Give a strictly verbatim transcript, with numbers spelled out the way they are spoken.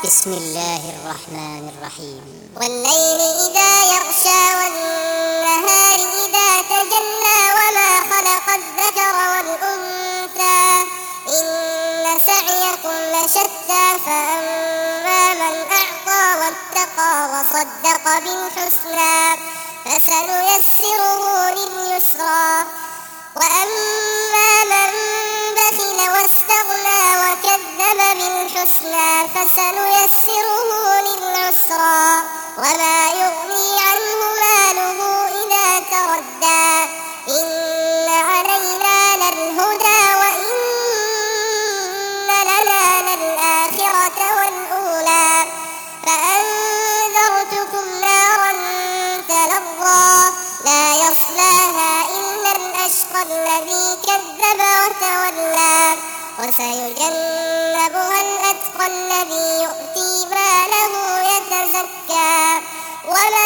بسم الله الرحمن الرحيم. والليل إذا يغشى والنهار إذا تجلى وما خلق الذكر والأنثى إن سعيكم لشتى فأما من أعطى واتقى وصدق بالحسنى فسنيسره لليسرى وأما من بخل واستغنى وكذب بالحسنى فسنيسره للعسرى وما يغني عنه ماله إذا تردى إن علينا للهدى وإن لنا للآخرة والأولى فأنذرتكم نارا تلظى لا يصلاها إلا الأشقى الذي كذب وتولى وسيجنبها الأتقى الذي يؤتي ماله يتزكى وما